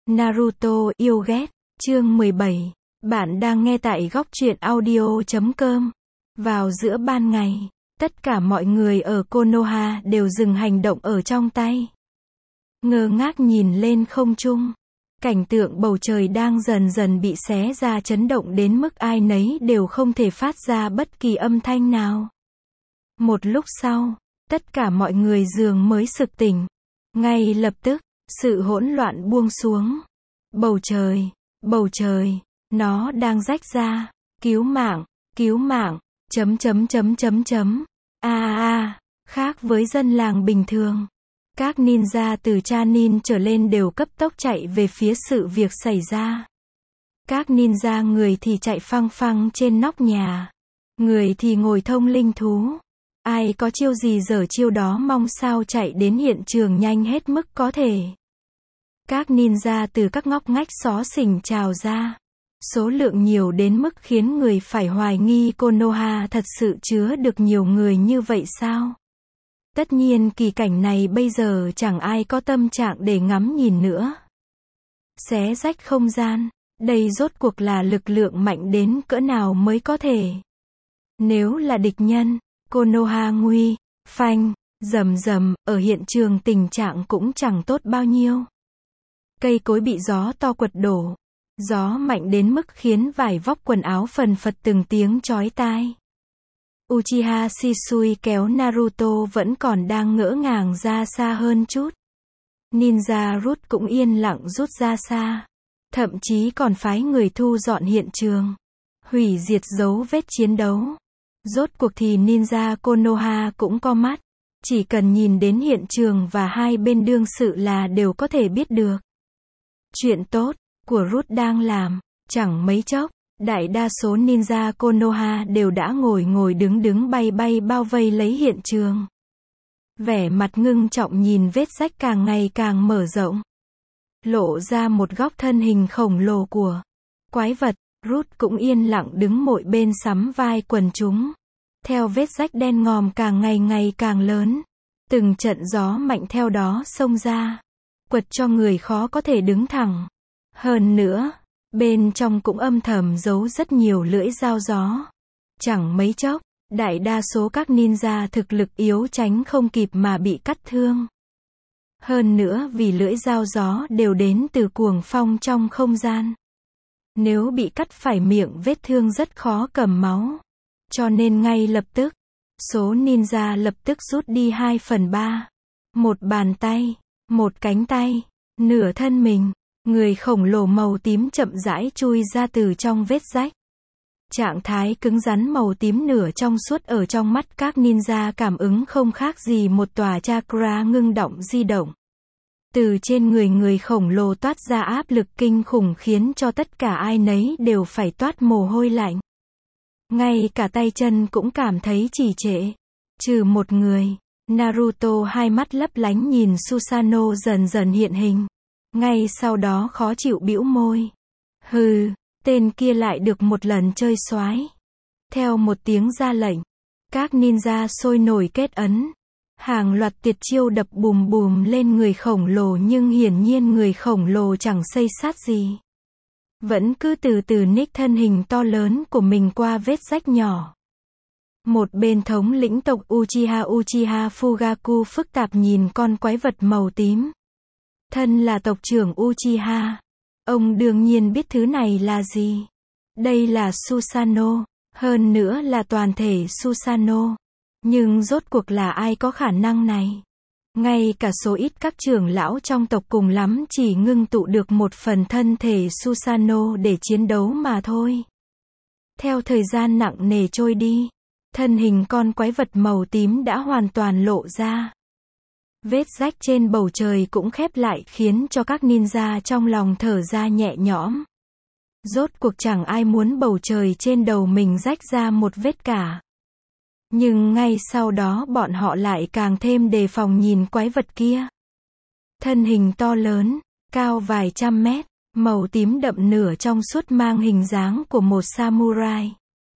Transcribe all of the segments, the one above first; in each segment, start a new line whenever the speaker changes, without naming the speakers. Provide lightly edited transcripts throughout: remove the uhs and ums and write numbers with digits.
Naruto yêu ghét, chương 17. Bạn đang nghe tại góc truyện audio.com. Vào giữa ban ngày, tất cả mọi người ở Konoha đều dừng hành động ở trong tay. Ngơ ngác nhìn lên không trung. Cảnh tượng bầu trời đang dần dần bị xé ra chấn động đến mức ai nấy đều không thể phát ra bất kỳ âm thanh nào. Một lúc sau, tất cả mọi người dường mới sực tỉnh. Ngay lập tức, sự hỗn loạn buông xuống. Bầu trời, nó đang rách ra. Cứu mạng, khác với dân làng bình thường. Các ninja từ Chunin trở lên đều cấp tốc chạy về phía sự việc xảy ra. Các ninja người thì chạy phăng phăng trên nóc nhà. Người thì ngồi thông linh thú. Ai có chiêu gì dở chiêu đó mong sao chạy đến hiện trường nhanh hết mức có thể. Các ninja từ các ngóc ngách xó xỉnh trào ra. Số lượng nhiều đến mức khiến người phải hoài nghi Konoha thật sự chứa được nhiều người như vậy sao? Tất nhiên kỳ cảnh này bây giờ chẳng ai có tâm trạng để ngắm nhìn nữa. Xé rách không gian, đây rốt cuộc là lực lượng mạnh đến cỡ nào mới có thể. Nếu là địch nhân, Konoha nguy, phanh, rầm, ở hiện trường tình trạng cũng chẳng tốt bao nhiêu. Cây cối bị gió to quật đổ. Gió mạnh đến mức khiến vải vóc quần áo phần phật từng tiếng chói tai. Uchiha Shisui kéo Naruto vẫn còn đang ngỡ ngàng ra xa hơn chút. Ninja Rút cũng yên lặng rút ra xa. Thậm chí còn phái người thu dọn hiện trường. Hủy diệt dấu vết chiến đấu. Rốt cuộc thì ninja Konoha cũng có mắt. Chỉ cần nhìn đến hiện trường và hai bên đương sự là đều có thể biết được. Chuyện tốt của Rút đang làm, chẳng mấy chốc, đại đa số ninja Konoha đều đã ngồi đứng bay bao vây lấy hiện trường. Vẻ mặt ngưng trọng nhìn vết rách càng ngày càng mở rộng. Lộ ra một góc thân hình khổng lồ của quái vật, Rút cũng yên lặng đứng mỗi bên sắm vai quần chúng. Theo vết rách đen ngòm càng ngày càng lớn, từng trận gió mạnh theo đó xông ra, quật cho người khó có thể đứng thẳng. Hơn nữa, bên trong cũng âm thầm giấu rất nhiều lưỡi dao gió. Chẳng mấy chốc, đại đa số các ninja thực lực yếu tránh không kịp mà bị cắt thương. Hơn nữa vì lưỡi dao gió đều đến từ cuồng phong trong không gian. Nếu bị cắt phải miệng vết thương rất khó cầm máu. Cho nên ngay lập tức, số ninja lập tức rút đi 2/3. Một bàn tay, một cánh tay, nửa thân mình. Người khổng lồ màu tím chậm rãi chui ra từ trong vết rách. Trạng thái cứng rắn màu tím nửa trong suốt ở trong mắt các ninja cảm ứng không khác gì một tòa chakra ngưng động di động. Từ trên người khổng lồ toát ra áp lực kinh khủng khiến cho tất cả ai nấy đều phải toát mồ hôi lạnh. Ngay cả tay chân cũng cảm thấy trì trệ. Trừ một người, Naruto hai mắt lấp lánh nhìn Susanoo dần hiện hình. Ngay sau đó khó chịu bĩu môi. Hừ, tên kia lại được một lần chơi soái. Theo một tiếng ra lệnh, các ninja sôi nổi kết ấn. Hàng loạt tuyệt chiêu đập bùm lên người khổng lồ nhưng hiển nhiên người khổng lồ chẳng xây sát gì. Vẫn cứ từ từ nhích thân hình to lớn của mình qua vết rách nhỏ. Một bên thống lĩnh tộc Uchiha Fugaku phức tạp nhìn con quái vật màu tím. Thân là tộc trưởng Uchiha. Ông đương nhiên biết thứ này là gì. Đây là Susanoo. Hơn nữa là toàn thể Susanoo. Nhưng rốt cuộc là ai có khả năng này? Ngay cả số ít các trưởng lão trong tộc cùng lắm chỉ ngưng tụ được một phần thân thể Susanoo để chiến đấu mà thôi. Theo thời gian nặng nề trôi đi, thân hình con quái vật màu tím đã hoàn toàn lộ ra. Vết rách trên bầu trời cũng khép lại khiến cho các ninja trong lòng thở ra nhẹ nhõm. Rốt cuộc chẳng ai muốn bầu trời trên đầu mình rách ra một vết cả. Nhưng ngay sau đó bọn họ lại càng thêm đề phòng nhìn quái vật kia. Thân hình to lớn, cao vài trăm mét, màu tím đậm nửa trong suốt mang hình dáng của một samurai.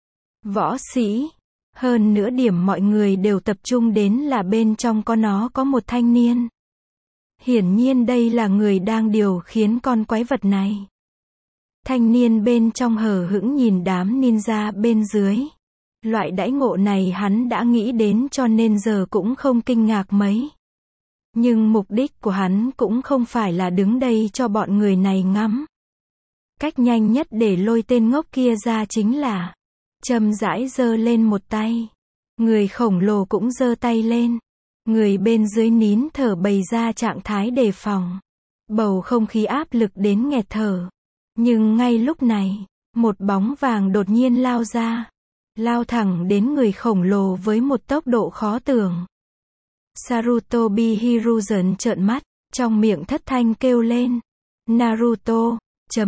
Võ sĩ. Hơn nữa điểm mọi người đều tập trung đến là bên trong có một thanh niên. Hiển nhiên đây là người đang điều khiến con quái vật này. Thanh niên bên trong hờ hững nhìn đám ninja bên dưới. Loại đãi ngộ này hắn đã nghĩ đến cho nên giờ cũng không kinh ngạc mấy. Nhưng mục đích của hắn cũng không phải là đứng đây cho bọn người này ngắm. Cách nhanh nhất để lôi tên ngốc kia ra chính là chậm rãi giơ lên một tay. Người khổng lồ cũng giơ tay lên. Người bên dưới nín thở bày ra trạng thái đề phòng. Bầu không khí áp lực đến nghẹt thở. Nhưng ngay lúc này, một bóng vàng đột nhiên lao ra. Lao thẳng đến người khổng lồ với một tốc độ khó tưởng. Sarutobi Hiruzen trợn mắt, trong miệng thất thanh kêu lên. Naruto,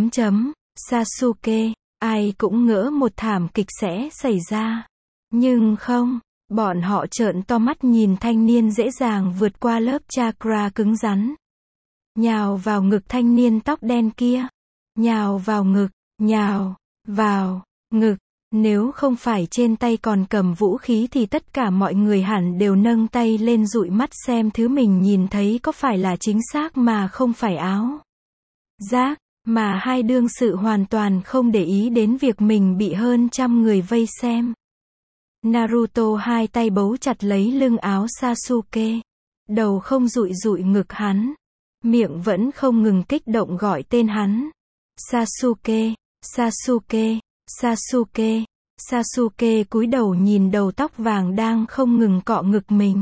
Sasuke, ai cũng ngỡ một thảm kịch sẽ xảy ra. Nhưng không, bọn họ trợn to mắt nhìn thanh niên dễ dàng vượt qua lớp chakra cứng rắn. Nhào vào ngực thanh niên tóc đen kia. Nhào vào ngực, nhào vào ngực. Nếu không phải trên tay còn cầm vũ khí thì tất cả mọi người hẳn đều nâng tay lên dụi mắt xem thứ mình nhìn thấy có phải là chính xác mà không phải áo giáp, mà hai đương sự hoàn toàn không để ý đến việc mình bị hơn trăm người vây xem. Naruto hai tay bấu chặt lấy lưng áo Sasuke, đầu không dụi dụi ngực hắn, miệng vẫn không ngừng kích động gọi tên hắn. Sasuke, Sasuke, Sasuke. Sasuke cúi đầu nhìn đầu tóc vàng đang không ngừng cọ ngực mình.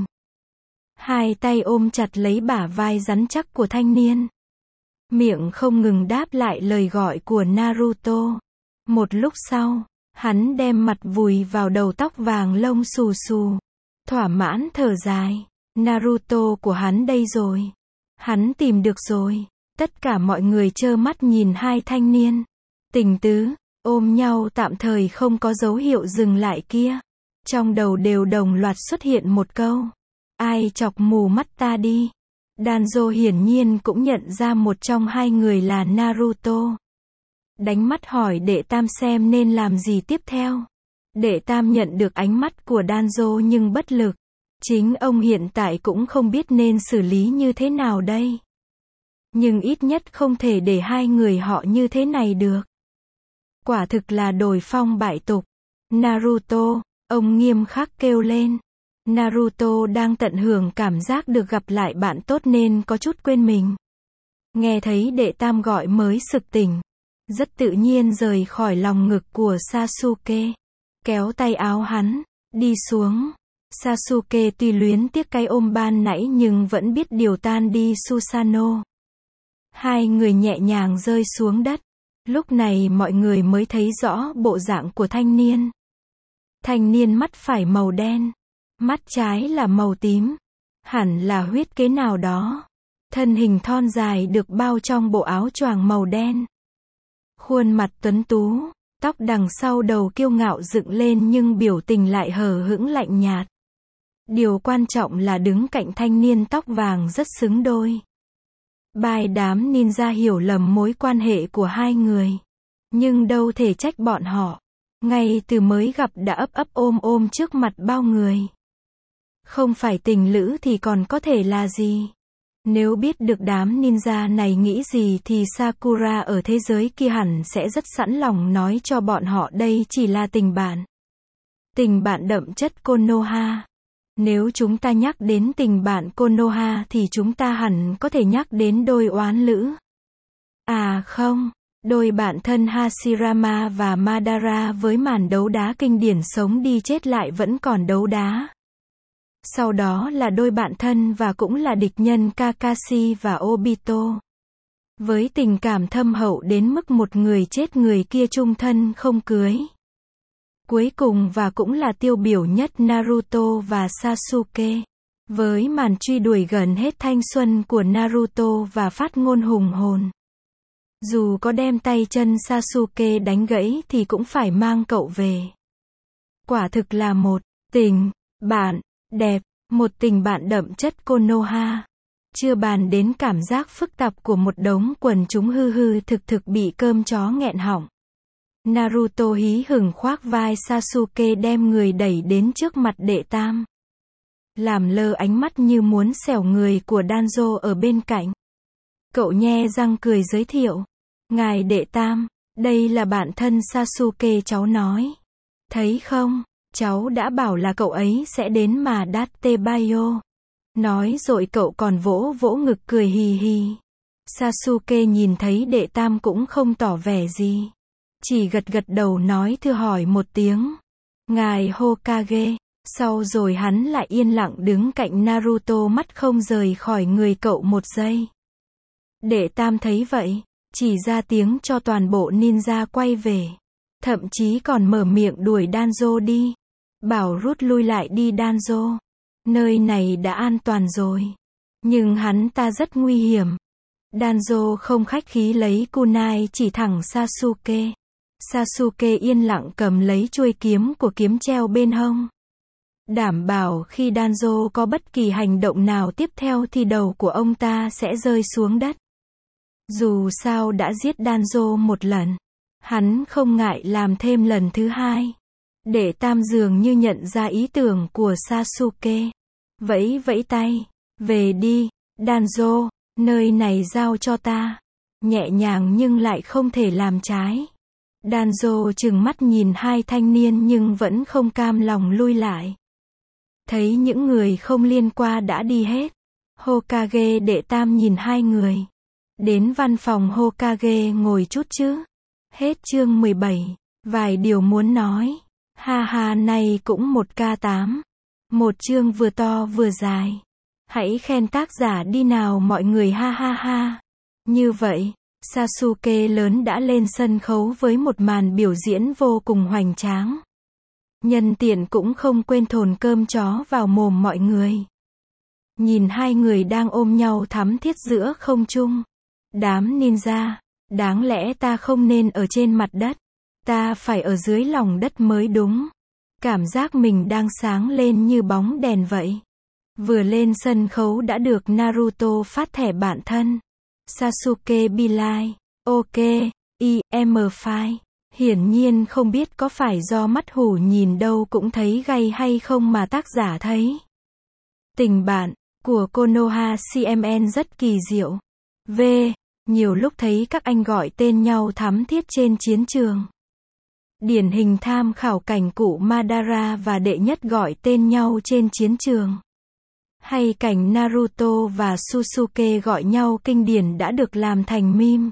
Hai tay ôm chặt lấy bả vai rắn chắc của thanh niên. Miệng không ngừng đáp lại lời gọi của Naruto. Một lúc sau, hắn đem mặt vùi vào đầu tóc vàng lông xù xù. Thỏa mãn thở dài. Naruto của hắn đây rồi. Hắn tìm được rồi. Tất cả mọi người trơ mắt nhìn hai thanh niên tình tứ ôm nhau tạm thời không có dấu hiệu dừng lại kia. Trong đầu đều đồng loạt xuất hiện một câu. Ai chọc mù mắt ta đi. Danzo hiển nhiên cũng nhận ra một trong hai người là Naruto. Đánh mắt hỏi đệ tam xem nên làm gì tiếp theo. Đệ tam nhận được ánh mắt của Danzo nhưng bất lực. Chính ông hiện tại cũng không biết nên xử lý như thế nào đây. Nhưng ít nhất không thể để hai người họ như thế này được. Quả thực là đồi phong bại tục. Naruto, ông nghiêm khắc kêu lên. Naruto đang tận hưởng cảm giác được gặp lại bạn tốt nên có chút quên mình. Nghe thấy đệ tam gọi mới sực tỉnh. Rất tự nhiên rời khỏi lòng ngực của Sasuke. Kéo tay áo hắn, đi xuống. Sasuke tuy luyến tiếc cái ôm ban nãy nhưng vẫn biết điều tan đi Susanoo. Hai người nhẹ nhàng rơi xuống đất. Lúc này mọi người mới thấy rõ bộ dạng của thanh niên. Thanh niên mắt phải màu đen. Mắt trái là màu tím. Hẳn là huyết kế nào đó. Thân hình thon dài được bao trong bộ áo choàng màu đen. Khuôn mặt tuấn tú. Tóc đằng sau đầu kiêu ngạo dựng lên nhưng biểu tình lại hờ hững lạnh nhạt. Điều quan trọng là đứng cạnh thanh niên tóc vàng rất xứng đôi. Bài đám ninja hiểu lầm mối quan hệ của hai người. Nhưng đâu thể trách bọn họ. Ngay từ mới gặp đã ấp ấp ôm ôm trước mặt bao người. Không phải tình lữ thì còn có thể là gì? Nếu biết được đám ninja này nghĩ gì thì Sakura ở thế giới kia hẳn sẽ rất sẵn lòng nói cho bọn họ đây chỉ là tình bạn. Tình bạn đậm chất Konoha. Nếu chúng ta nhắc đến tình bạn Konoha thì chúng ta hẳn có thể nhắc đến đôi oán lữ. À không, đôi bạn thân Hashirama và Madara với màn đấu đá kinh điển sống đi chết lại vẫn còn đấu đá. Sau đó là đôi bạn thân và cũng là địch nhân Kakashi và Obito. Với tình cảm thâm hậu đến mức một người chết người kia chung thân không cưới. Cuối cùng và cũng là tiêu biểu nhất Naruto và Sasuke. Với màn truy đuổi gần hết thanh xuân của Naruto và phát ngôn hùng hồn. Dù có đem tay chân Sasuke đánh gãy thì cũng phải mang cậu về. Quả thực là một tình bạn đẹp, một tình bạn đậm chất Konoha. Chưa bàn đến cảm giác phức tạp của một đống quần chúng hư hư thực thực bị cơm chó nghẹn họng. Naruto hí hửng khoác vai Sasuke đem người đẩy đến trước mặt đệ tam. làm lơ ánh mắt như muốn xẻo người của Danzo ở bên cạnh. Cậu nhe răng cười giới thiệu. Ngài đệ tam, đây là bạn thân Sasuke cháu nói. Thấy không, cháu đã bảo là cậu ấy sẽ đến mà Dattebayo. Nói rồi cậu còn vỗ vỗ ngực cười hì hì. Sasuke nhìn thấy đệ tam cũng không tỏ vẻ gì. Chỉ gật gật đầu nói thưa hỏi một tiếng. Ngài Hokage. Sau rồi hắn lại yên lặng đứng cạnh Naruto mắt không rời khỏi người cậu một giây. Đệ tam thấy vậy, chỉ ra tiếng cho toàn bộ ninja quay về. Thậm chí còn mở miệng đuổi Danzo đi. Bảo rút lui lại đi Danzo. Nơi này đã an toàn rồi. Nhưng hắn ta rất nguy hiểm. Danzo không khách khí lấy kunai chỉ thẳng Sasuke. Sasuke yên lặng cầm lấy chuôi kiếm của kiếm treo bên hông. Đảm bảo khi Danzo có bất kỳ hành động nào tiếp theo thì đầu của ông ta sẽ rơi xuống đất. Dù sao đã giết Danzo một lần, hắn không ngại làm thêm lần thứ hai. Đệ tam dường như nhận ra ý tưởng của Sasuke. Vẫy vẫy tay. Về đi, Danzo, nơi này giao cho ta. Nhẹ nhàng nhưng lại không thể làm trái. Danzo trừng mắt nhìn hai thanh niên nhưng vẫn không cam lòng lui lại. Thấy những người không liên quan đã đi hết. Hokage đệ tam nhìn hai người. Đến văn phòng Hokage ngồi chút chứ. Hết chương 17. Vài điều muốn nói. Ha ha, này cũng một K8. Một chương vừa to vừa dài. Hãy khen tác giả đi nào mọi người, ha ha ha. Như vậy, Sasuke lớn đã lên sân khấu với một màn biểu diễn vô cùng hoành tráng. Nhân tiện cũng không quên thồn cơm chó vào mồm mọi người. Nhìn hai người đang ôm nhau thắm thiết giữa không trung. Đám ninja, đáng lẽ ta không nên ở trên mặt đất. Ta phải ở dưới lòng đất mới đúng. Cảm giác mình đang sáng lên như bóng đèn vậy. Vừa lên sân khấu đã được Naruto phát thẻ bạn thân. Sasuke be like, ok, im fine. Hiển nhiên không biết có phải do mắt hủ nhìn đâu cũng thấy gay hay không mà tác giả thấy. Tình bạn của Konoha CMN rất kỳ diệu. V. Nhiều lúc thấy các anh gọi tên nhau thắm thiết trên chiến trường. Điển hình tham khảo cảnh cụ Madara và đệ nhất gọi tên nhau trên chiến trường. Hay cảnh Naruto và Sasuke gọi nhau kinh điển đã được làm thành meme.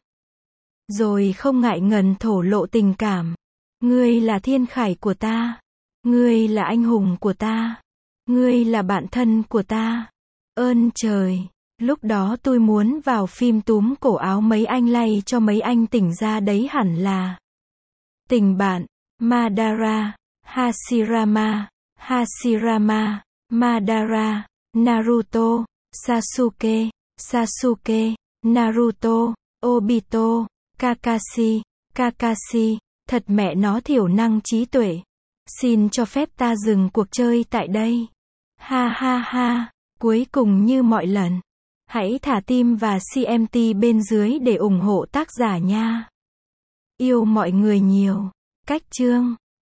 Rồi không ngại ngần thổ lộ tình cảm. Ngươi là thiên khải của ta. Ngươi là anh hùng của ta. Ngươi là bạn thân của ta. Ơn trời. Lúc đó tôi muốn vào phim túm cổ áo mấy anh lay cho mấy anh tỉnh ra đấy hẳn là. Tình bạn. Madara. Hashirama. Hashirama. Madara. Naruto. Sasuke. Sasuke. Naruto. Obito. Kakashi. Kakashi. Thật mẹ nó thiểu năng trí tuệ. Xin cho phép ta dừng cuộc chơi tại đây. Ha ha ha. Cuối cùng như mọi lần. Hãy thả tim và CMT bên dưới để ủng hộ tác giả nha. Yêu mọi người nhiều. Cách chương